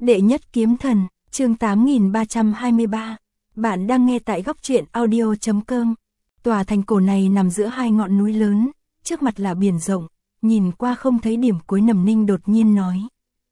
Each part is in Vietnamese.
Đệ nhất kiếm thần, chương 8323. Bạn đang nghe tại góc truyện audio.com. Tòa thành cổ này nằm giữa hai ngọn núi lớn, trước mặt là biển rộng, nhìn qua không thấy điểm cuối. Nầm Ninh đột nhiên nói.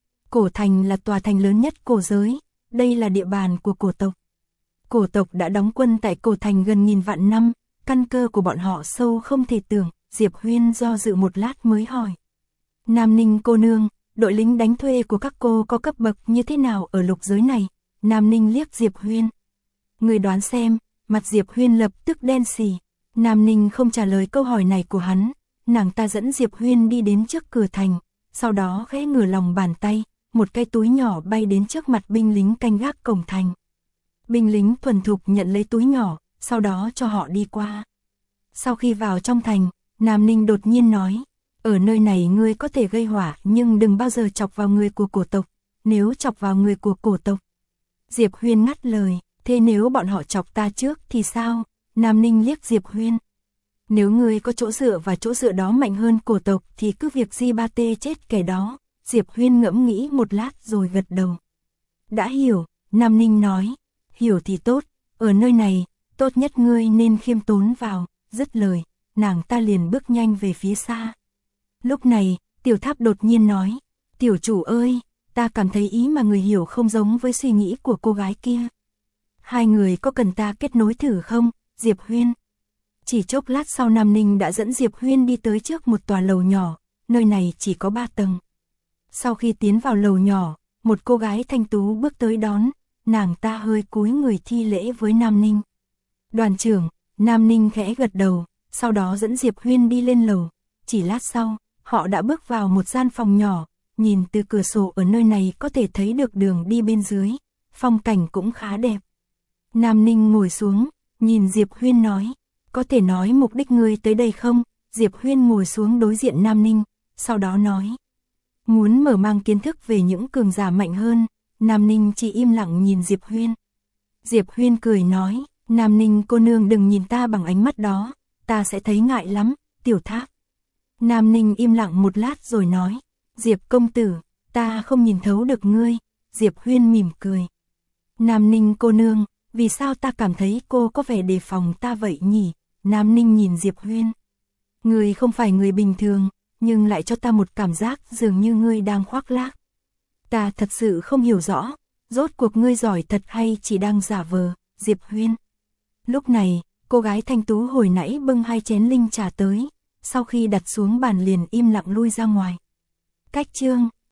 Cổ thành là tòa thành lớn nhất cổ giới, đây là địa bàn của cổ tộc. Cổ tộc đã đóng quân tại cổ thành gần nghìn vạn năm, căn cơ của bọn họ sâu không thể tưởng. Diệp Huyên do dự một lát mới hỏi. Nam Ninh cô nương, đội lính đánh thuê của các cô có cấp bậc như thế nào ở lục giới này? Nam Ninh liếc Diệp Huyên. Người đoán xem. Mặt Diệp Huyên lập tức đen xì. Nam Ninh không trả lời câu hỏi này của hắn. Nàng ta dẫn Diệp Huyên đi đến trước cửa thành, sau đó khẽ ngửa lòng bàn tay, một cái túi nhỏ bay đến trước mặt binh lính canh gác cổng thành. Binh lính thuần thục nhận lấy túi nhỏ, sau đó cho họ đi qua. Sau khi vào trong thành, Nam Ninh đột nhiên nói. Ở nơi này ngươi có thể gây hỏa nhưng đừng bao giờ chọc vào người của cổ tộc, nếu chọc vào người của cổ tộc. Diệp Huyên ngắt lời, thế nếu bọn họ chọc ta trước thì sao? Nam Ninh liếc Diệp Huyên. Nếu ngươi có chỗ dựa và chỗ dựa đó mạnh hơn cổ tộc thì cứ việc di ba tê chết kẻ đó. Diệp Huyên ngẫm nghĩ một lát rồi gật đầu. Đã hiểu, Nam Ninh nói. Hiểu thì tốt, ở nơi này, tốt nhất ngươi nên khiêm tốn vào. Dứt lời, nàng ta liền bước nhanh về phía xa. Lúc này, Tiểu Tháp đột nhiên nói, tiểu chủ ơi, ta cảm thấy ý mà người hiểu không giống với suy nghĩ của cô gái kia. Hai người có cần ta kết nối thử không, Diệp Huyên? Chỉ chốc lát sau Nam Ninh đã dẫn Diệp Huyên đi tới trước một tòa lầu nhỏ, nơi này chỉ có 3 tầng. Sau khi tiến vào lầu nhỏ, một cô gái thanh tú bước tới đón, nàng ta hơi cúi người thi lễ với Nam Ninh. Đoàn trưởng, Nam Ninh khẽ gật đầu, sau đó dẫn Diệp Huyên đi lên lầu. Chỉ lát sau, họ đã bước vào một gian phòng nhỏ, nhìn từ cửa sổ ở nơi này có thể thấy được đường đi bên dưới, phong cảnh cũng khá đẹp. Nam Ninh ngồi xuống, nhìn Diệp Huyên nói, có thể nói mục đích ngươi tới đây không? Diệp Huyên ngồi xuống đối diện Nam Ninh, sau đó nói, muốn mở mang kiến thức về những cường giả mạnh hơn. Nam Ninh chỉ im lặng nhìn Diệp Huyên. Diệp Huyên cười nói, Nam Ninh cô nương đừng nhìn ta bằng ánh mắt đó, ta sẽ thấy ngại lắm, Tiểu Tháp. Nam Ninh im lặng một lát rồi nói, Diệp công tử, ta không nhìn thấu được ngươi. Diệp Huyên mỉm cười. Nam Ninh cô nương, vì sao ta cảm thấy cô có vẻ đề phòng ta vậy nhỉ? Nam Ninh nhìn Diệp Huyên. Ngươi không phải người bình thường, nhưng lại cho ta một cảm giác dường như ngươi đang khoác lác. Ta thật sự không hiểu rõ, rốt cuộc ngươi giỏi thật hay chỉ đang giả vờ, Diệp Huyên. Lúc này, cô gái thanh tú hồi nãy bưng 2 chén linh trà tới, sau khi đặt xuống bàn liền im lặng lui ra ngoài. Cách chương